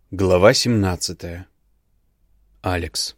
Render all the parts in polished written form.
Глава 17. Алекс.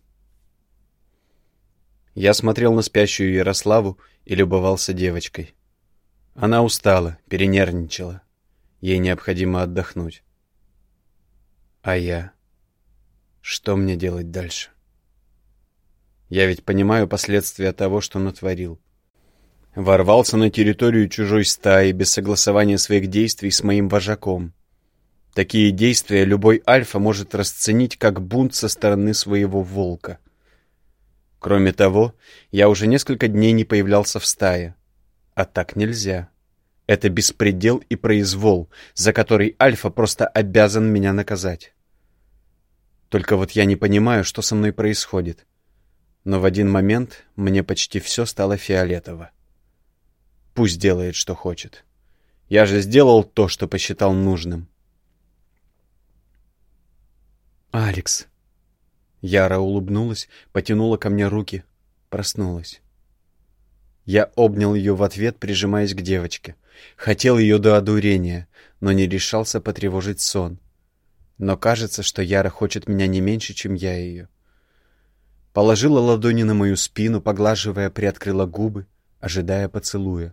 Я смотрел на спящую Ярославу и любовался девочкой. Она устала, перенервничала. Ей необходимо отдохнуть. А я? Что мне делать дальше? Я ведь понимаю последствия того, что натворил. Ворвался на территорию чужой стаи без согласования своих действий с моим вожаком. Такие действия любой альфа может расценить как бунт со стороны своего волка. Кроме того, я уже несколько дней не появлялся в стае. А так нельзя. Это беспредел и произвол, за который альфа просто обязан меня наказать. Только вот я не понимаю, что со мной происходит. Но в один момент мне почти все стало фиолетово. Пусть делает, что хочет. Я же сделал то, что посчитал нужным. «Алекс!» Яра улыбнулась, потянула ко мне руки, проснулась. Я обнял ее в ответ, прижимаясь к девочке. Хотел ее до одурения, но не решался потревожить сон. Но кажется, что Яра хочет меня не меньше, чем я ее. Положила ладони на мою спину, поглаживая, приоткрыла губы, ожидая поцелуя.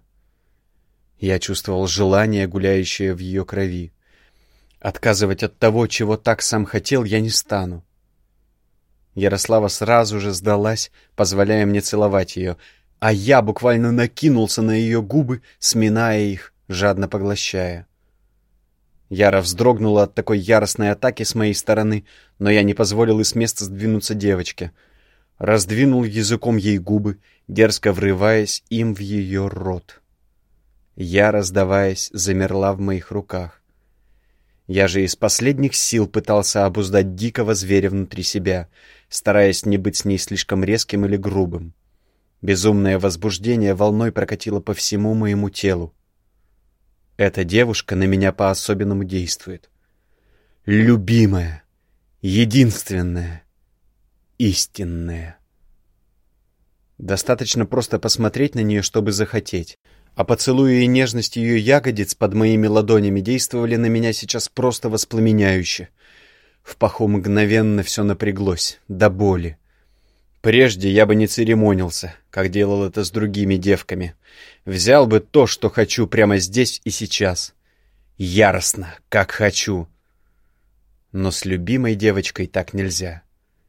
Я чувствовал желание, гуляющее в ее крови. Отказывать от того, чего так сам хотел, я не стану. Ярослава сразу же сдалась, позволяя мне целовать ее, а я буквально накинулся на ее губы, сминая их, жадно поглощая. Яра вздрогнула от такой яростной атаки с моей стороны, но я не позволил и с места сдвинуться девочке. Раздвинул языком ей губы, дерзко врываясь им в ее рот. Яра, сдаваясь, замерла в моих руках. Я же из последних сил пытался обуздать дикого зверя внутри себя, стараясь не быть с ней слишком резким или грубым. Безумное возбуждение волной прокатило по всему моему телу. Эта девушка на меня по-особенному действует. Любимая, единственная, истинная. Достаточно просто посмотреть на нее, чтобы захотеть. А поцелуи и нежность ее ягодиц под моими ладонями действовали на меня сейчас просто воспламеняюще. В паху мгновенно все напряглось, до боли. Прежде я бы не церемонился, как делал это с другими девками. Взял бы то, что хочу прямо здесь и сейчас. Яростно, как хочу. Но с любимой девочкой так нельзя.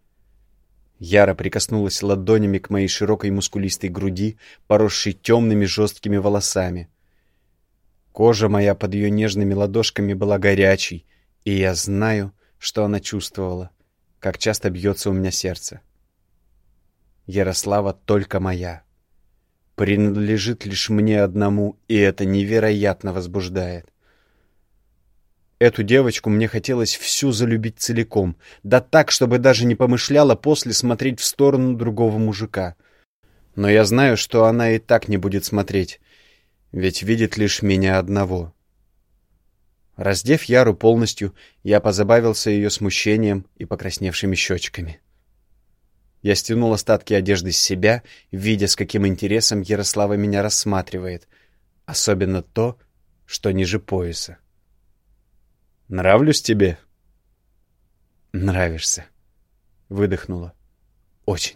Яра прикоснулась ладонями к моей широкой мускулистой груди, поросшей темными жесткими волосами. Кожа моя под ее нежными ладошками была горячей, и я знаю, что она чувствовала, как часто бьется у меня сердце. Ярослава только моя. Принадлежит лишь мне одному, и это невероятно возбуждает. Эту девочку мне хотелось всю залюбить целиком, да так, чтобы даже не помышляла после смотреть в сторону другого мужика. Но я знаю, что она и так не будет смотреть, ведь видит лишь меня одного. Раздев Яру полностью, я позабавился ее смущением и покрасневшими щечками. Я стянул остатки одежды с себя, видя, с каким интересом Ярослава меня рассматривает, особенно то, что ниже пояса. «Нравлюсь тебе?» «Нравишься», — выдохнула. «Очень».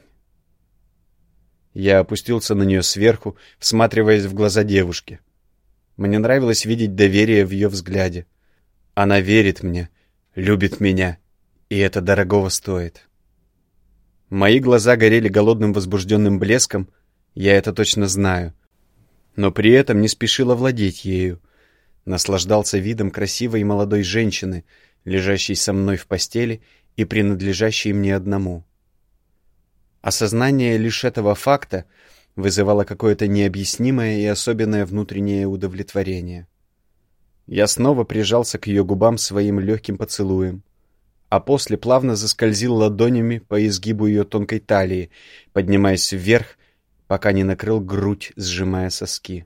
Я опустился на нее сверху, всматриваясь в глаза девушки. Мне нравилось видеть доверие в ее взгляде. Она верит мне, любит меня, и это дорогого стоит. Мои глаза горели голодным возбужденным блеском, я это точно знаю, но при этом не спешил овладеть ею. Наслаждался видом красивой молодой женщины, лежащей со мной в постели и принадлежащей мне одному. Осознание лишь этого факта вызывало какое-то необъяснимое и особенное внутреннее удовлетворение. Я снова прижался к ее губам своим легким поцелуем, а после плавно заскользил ладонями по изгибу ее тонкой талии, поднимаясь вверх, пока не накрыл грудь, сжимая соски.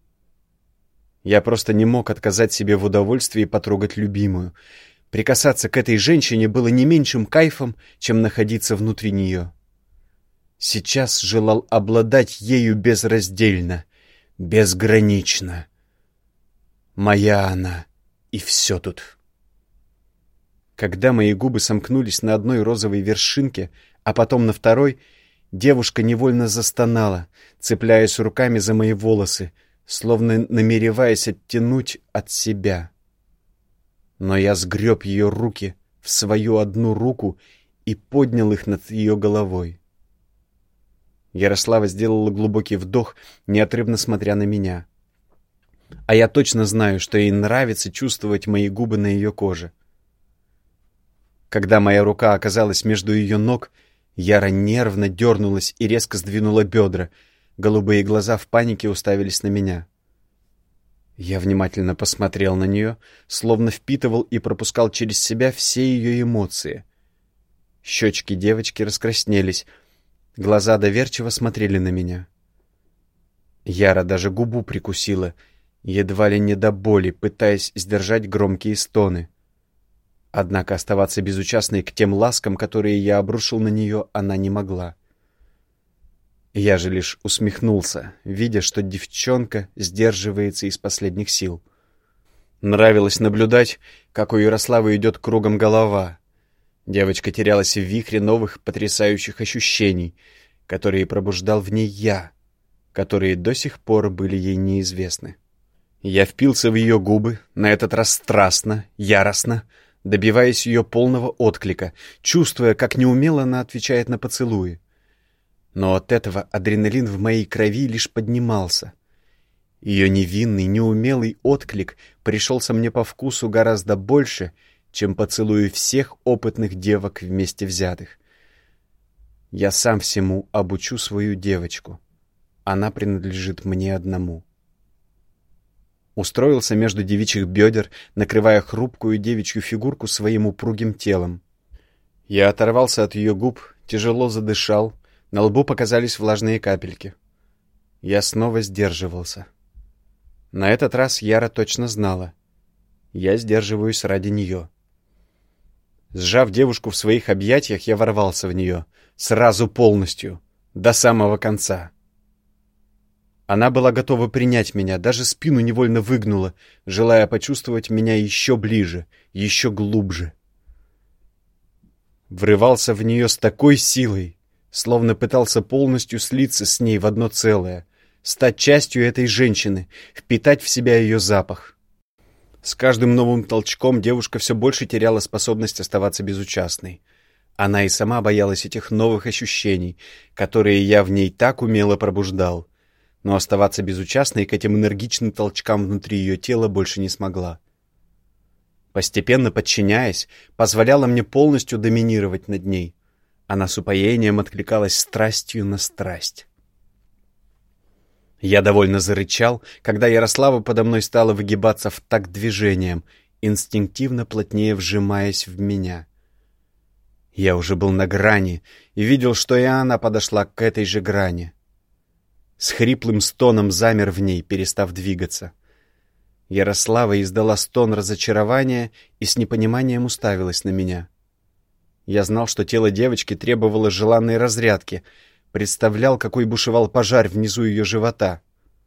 Я просто не мог отказать себе в удовольствии потрогать любимую. Прикасаться к этой женщине было не меньшим кайфом, чем находиться внутри нее. Сейчас желал обладать ею безраздельно, безгранично. Моя она, и все тут. Когда мои губы сомкнулись на одной розовой вершинке, а потом на второй, девушка невольно застонала, цепляясь руками за мои волосы, словно намереваясь оттянуть от себя. Но я сгреб ее руки в свою одну руку и поднял их над ее головой. Ярослава сделала глубокий вдох, неотрывно смотря на меня. А я точно знаю, что ей нравится чувствовать мои губы на ее коже. Когда моя рука оказалась между ее ног, Яра нервно дернулась и резко сдвинула бедра. Голубые глаза в панике уставились на меня. Я внимательно посмотрел на нее, словно впитывал и пропускал через себя все ее эмоции. Щечки девочки раскраснелись, глаза доверчиво смотрели на меня. Яра даже губу прикусила, едва ли не до боли, пытаясь сдержать громкие стоны. Однако оставаться безучастной к тем ласкам, которые я обрушил на нее, она не могла. Я же лишь усмехнулся, видя, что девчонка сдерживается из последних сил. Нравилось наблюдать, как у Ярославы идет кругом голова. Девочка терялась в вихре новых потрясающих ощущений, которые пробуждал в ней я, которые до сих пор были ей неизвестны. Я впился в ее губы, на этот раз страстно, яростно, добиваясь ее полного отклика, чувствуя, как неумело она отвечает на поцелуи. Но от этого адреналин в моей крови лишь поднимался. Ее невинный, неумелый отклик пришелся мне по вкусу гораздо больше, чем поцелуи всех опытных девок вместе взятых. Я сам всему обучу свою девочку. Она принадлежит мне одному. Устроился между девичьих бедер, накрывая хрупкую девичью фигурку своим упругим телом. Я оторвался от ее губ, тяжело задышал, на лбу показались влажные капельки. Я снова сдерживался. На этот раз Яра точно знала. Я сдерживаюсь ради нее. Сжав девушку в своих объятиях, я ворвался в нее, сразу полностью, до самого конца. Она была готова принять меня, даже спину невольно выгнула, желая почувствовать меня еще ближе, еще глубже. Врывался в нее с такой силой, словно пытался полностью слиться с ней в одно целое, стать частью этой женщины, впитать в себя ее запах. С каждым новым толчком девушка все больше теряла способность оставаться безучастной. Она и сама боялась этих новых ощущений, которые я в ней так умело пробуждал. Но оставаться безучастной к этим энергичным толчкам внутри ее тела больше не смогла. Постепенно подчиняясь, позволяла мне полностью доминировать над ней. Она с упоением откликалась страстью на страсть. Я довольно зарычал, когда Ярослава подо мной стала выгибаться в такт движением, инстинктивно плотнее вжимаясь в меня. Я уже был на грани и видел, что и она подошла к этой же грани. С хриплым стоном замер в ней, перестав двигаться. Ярослава издала стон разочарования и с непониманием уставилась на меня. Я знал, что тело девочки требовало желанной разрядки, представлял, какой бушевал пожар внизу ее живота.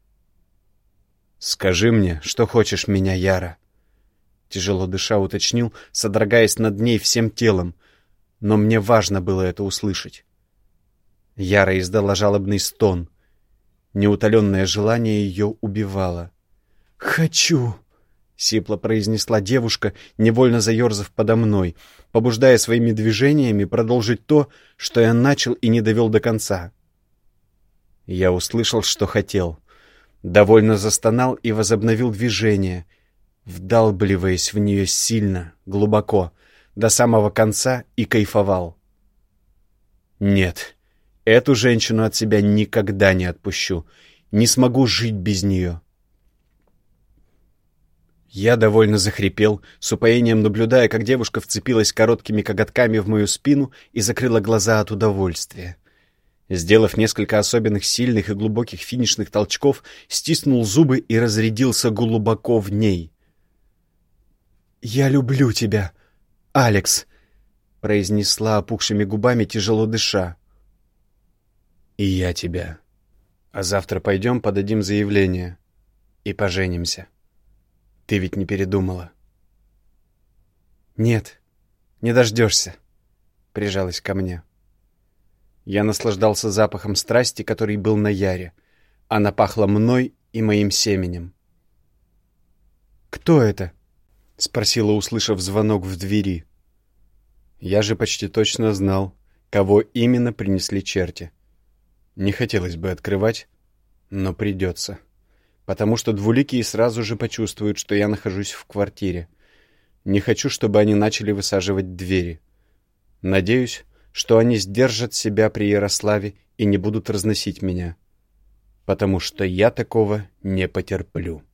«Скажи мне, что хочешь меня, Яра?» Тяжело дыша уточнил, содрогаясь над ней всем телом, но мне важно было это услышать. Яра издала жалобный стон. Неутоленное желание ее убивало. «Хочу!» — сипло произнесла девушка, невольно заерзав подо мной, побуждая своими движениями продолжить то, что я начал и не довел до конца. Я услышал, что хотел. Довольно застонал и возобновил движение, вдалбливаясь в нее сильно, глубоко, до самого конца и кайфовал. Нет, эту женщину от себя никогда не отпущу, не смогу жить без нее. Я довольно захрипел, с упоением наблюдая, как девушка вцепилась короткими коготками в мою спину и закрыла глаза от удовольствия. Сделав несколько особенных сильных и глубоких финишных толчков, стиснул зубы и разрядился глубоко в ней. «Я люблю тебя, Алекс», — произнесла опухшими губами, тяжело дыша. «И я тебя. А завтра пойдем подадим заявление и поженимся. Ты ведь не передумала?» «Нет, Не дождешься», — прижалась ко мне. Я наслаждался запахом страсти, который был на Яре. Она пахла мной и моим семенем. «Кто это?» — спросила, услышав звонок в двери. Я же почти точно знал, кого именно принесли черти. Не хотелось бы открывать, но придется. Потому что двуликие сразу же почувствуют, что я нахожусь в квартире. Не хочу, чтобы они начали высаживать двери. Надеюсь, что они сдержат себя при Ярославе и не будут разносить меня. Потому что я такого не потерплю.